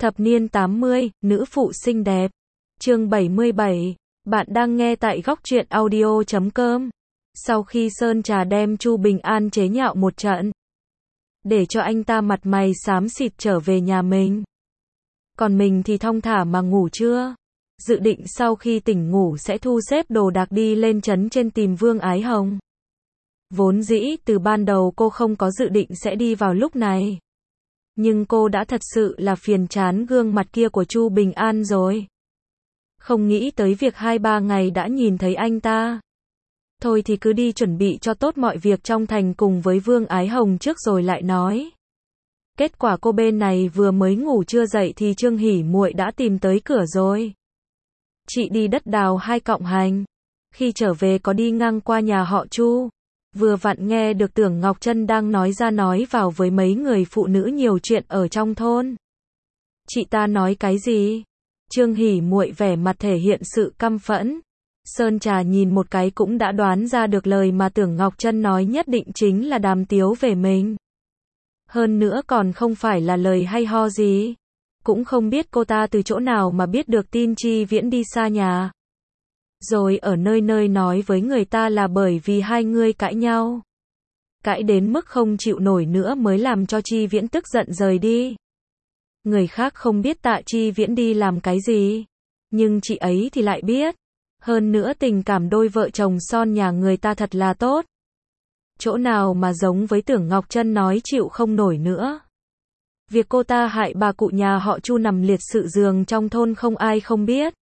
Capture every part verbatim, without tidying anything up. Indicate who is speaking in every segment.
Speaker 1: Thập niên tám mươi, nữ phụ xinh đẹp. Chương bảy mươi bảy. Bạn đang nghe tại góc truyện audio chấm com. Sau khi Sơn Trà đem Chu Bình An chế nhạo một trận, để cho anh ta mặt mày xám xịt trở về nhà mình, còn mình thì thong thả mà ngủ trưa. Dự định sau khi tỉnh ngủ sẽ thu xếp đồ đạc đi lên trấn trên tìm Vương Ái Hồng. Vốn dĩ từ ban đầu cô không có dự định sẽ đi vào lúc này, nhưng cô đã thật sự là phiền chán gương mặt kia của Chu Bình An rồi. Không nghĩ tới việc hai ba ngày đã nhìn thấy anh ta. Thôi thì cứ đi chuẩn bị cho tốt mọi việc trong thành cùng với Vương Ái Hồng trước rồi lại nói. Kết quả cô bên này vừa mới ngủ chưa dậy thì Trương Hỉ Muội đã tìm tới cửa rồi. Chị đi đất đào hai cọng hành. Khi trở về có đi ngang qua nhà họ Chu, vừa vặn nghe được Tưởng Ngọc Trân đang nói ra nói vào với mấy người phụ nữ nhiều chuyện ở trong thôn. Chị ta nói cái gì? Trương Hỉ Muội vẻ mặt thể hiện sự căm phẫn. Sơn Trà nhìn một cái cũng đã đoán ra được lời mà Tưởng Ngọc Trân nói nhất định chính là đàm tiếu về mình. Hơn nữa còn không phải là lời hay ho gì. Cũng không biết cô ta từ chỗ nào mà biết được tin Chi Viễn đi xa nhà. Rồi ở nơi nơi nói với người ta là bởi vì hai người cãi nhau. Cãi đến mức không chịu nổi nữa mới làm cho Chi Viễn tức giận rời đi. Người khác không biết Tạ Chi Viễn đi làm cái gì, nhưng chị ấy thì lại biết. Hơn nữa tình cảm đôi vợ chồng son nhà người ta thật là tốt. Chỗ nào mà giống với Tưởng Ngọc Trân nói chịu không nổi nữa. Việc cô ta hại bà cụ nhà họ Chu nằm liệt sự giường trong thôn không ai không biết.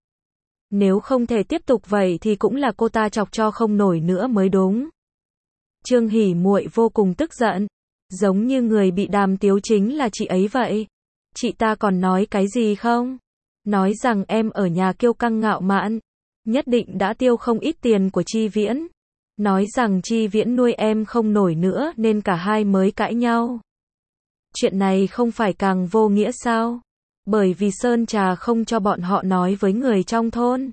Speaker 1: Nếu không thể tiếp tục vậy thì cũng là cô ta chọc cho không nổi nữa mới đúng. Trương Hỉ Muội vô cùng tức giận, giống như người bị đàm tiếu chính là chị ấy vậy. Chị ta còn nói cái gì không? Nói rằng em ở nhà kiêu căng ngạo mạn, nhất định đã tiêu không ít tiền của Chi Viễn. Nói rằng Chi Viễn nuôi em không nổi nữa nên cả hai mới cãi nhau. Chuyện này không phải càng vô nghĩa sao? Bởi vì Sơn Trà không cho bọn họ nói với người trong thôn.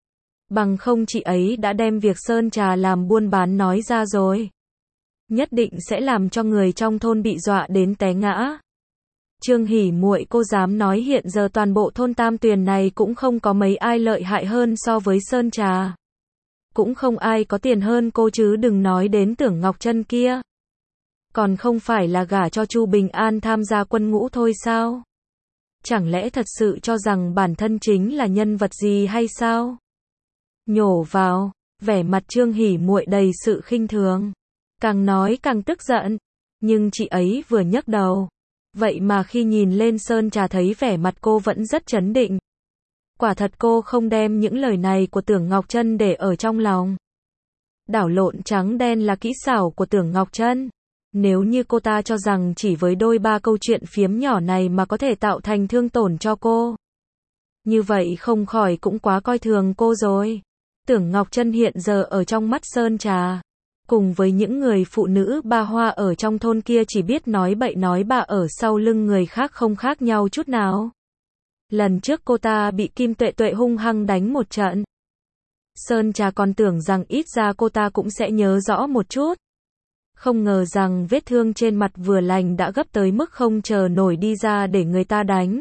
Speaker 1: Bằng không chị ấy đã đem việc Sơn Trà làm buôn bán nói ra rồi. Nhất định sẽ làm cho người trong thôn bị dọa đến té ngã. Trương Hỉ Muội cô dám nói hiện giờ toàn bộ thôn Tam Tuyền này cũng không có mấy ai lợi hại hơn so với Sơn Trà. Cũng không ai có tiền hơn cô chứ đừng nói đến Tưởng Ngọc Trân kia. Còn không phải là gả cho Chu Bình An tham gia quân ngũ thôi sao? Chẳng lẽ thật sự cho rằng bản thân chính là nhân vật gì hay sao? Nhổ vào, vẻ mặt Trương Hỉ Muội đầy sự khinh thường. Càng nói càng tức giận. Nhưng chị ấy vừa nhấc đầu. Vậy mà khi nhìn lên Sơn Trà thấy vẻ mặt cô vẫn rất trấn định. Quả thật cô không đem những lời này của Tưởng Ngọc Trân để ở trong lòng. Đảo lộn trắng đen là kỹ xảo của Tưởng Ngọc Trân. Nếu như cô ta cho rằng chỉ với đôi ba câu chuyện phiếm nhỏ này mà có thể tạo thành thương tổn cho cô, như vậy không khỏi cũng quá coi thường cô rồi. Tưởng Ngọc Trân hiện giờ ở trong mắt Sơn Trà, cùng với những người phụ nữ ba hoa ở trong thôn kia chỉ biết nói bậy nói bạ ở sau lưng người khác không khác nhau chút nào. Lần trước cô ta bị Kim Tuệ Tuệ hung hăng đánh một trận. Sơn Trà còn tưởng rằng ít ra cô ta cũng sẽ nhớ rõ một chút. Không ngờ rằng vết thương trên mặt vừa lành đã gấp tới mức không chờ nổi đi ra để người ta đánh.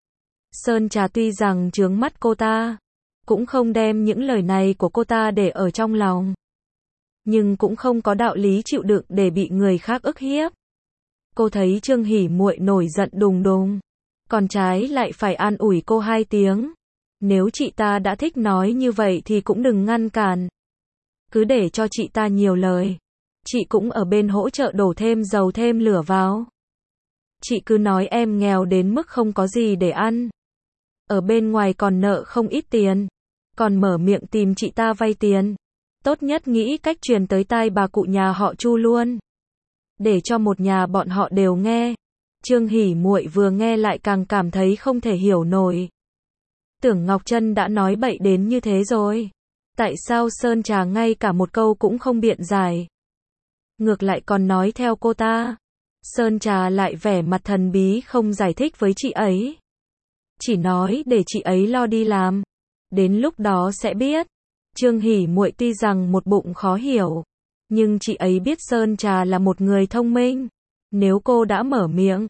Speaker 1: Sơn Trà tuy rằng chướng mắt cô ta, cũng không đem những lời này của cô ta để ở trong lòng. Nhưng cũng không có đạo lý chịu đựng để bị người khác ức hiếp. Cô thấy Trương Hỉ Muội nổi giận đùng đùng, còn trái lại phải an ủi cô hai tiếng. Nếu chị ta đã thích nói như vậy thì cũng đừng ngăn cản. Cứ để cho chị ta nhiều lời. Chị cũng ở bên hỗ trợ đổ thêm dầu thêm lửa vào. Chị cứ nói em nghèo đến mức không có gì để ăn. Ở bên ngoài còn nợ không ít tiền. Còn mở miệng tìm chị ta vay tiền. Tốt nhất nghĩ cách truyền tới tai bà cụ nhà họ Chu luôn. Để cho một nhà bọn họ đều nghe. Trương Hỉ Muội vừa nghe lại càng cảm thấy không thể hiểu nổi. Tưởng Ngọc Trân đã nói bậy đến như thế rồi. Tại sao Sơn Trà ngay cả một câu cũng không biện giải? Ngược lại còn nói theo cô ta. Sơn Trà lại vẻ mặt thần bí không giải thích với chị ấy. Chỉ nói để chị ấy lo đi làm. Đến lúc đó sẽ biết. Trương Hỉ Muội tuy rằng một bụng khó hiểu, nhưng chị ấy biết Sơn Trà là một người thông minh. Nếu cô đã mở miệng,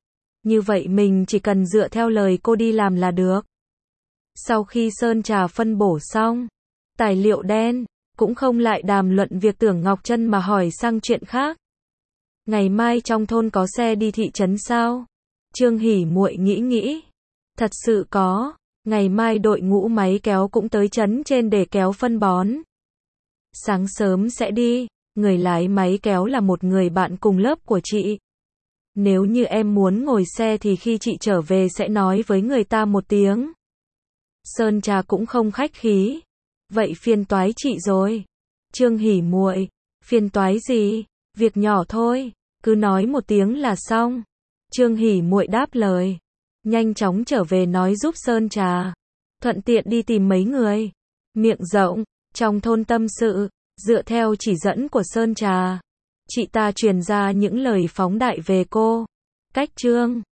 Speaker 1: Như vậy mình chỉ cần dựa theo lời cô đi làm là được. Sau khi sơn trà phân bổ xong, tài liệu đen, cũng không lại đàm luận việc Tưởng Ngọc Trân mà hỏi sang chuyện khác. Ngày mai trong thôn có xe đi thị trấn sao? Trương Hỉ Muội nghĩ nghĩ. Thật sự có, ngày mai đội ngũ máy kéo cũng tới trấn trên để kéo phân bón. Sáng sớm sẽ đi, người lái máy kéo là một người bạn cùng lớp của chị. Nếu như em muốn ngồi xe thì khi chị trở về sẽ nói với người ta một tiếng. Sơn Trà cũng không khách khí. Vậy phiền toái chị rồi. Trương Hỉ Muội, phiền toái gì? Việc nhỏ thôi, cứ nói một tiếng là xong. Trương Hỉ Muội đáp lời, nhanh chóng trở về nói giúp Sơn Trà, thuận tiện đi tìm mấy người. Miệng rộng, trong thôn tâm sự, dựa theo chỉ dẫn của Sơn Trà, chị ta truyền ra những lời phóng đại về cô. Cách Trương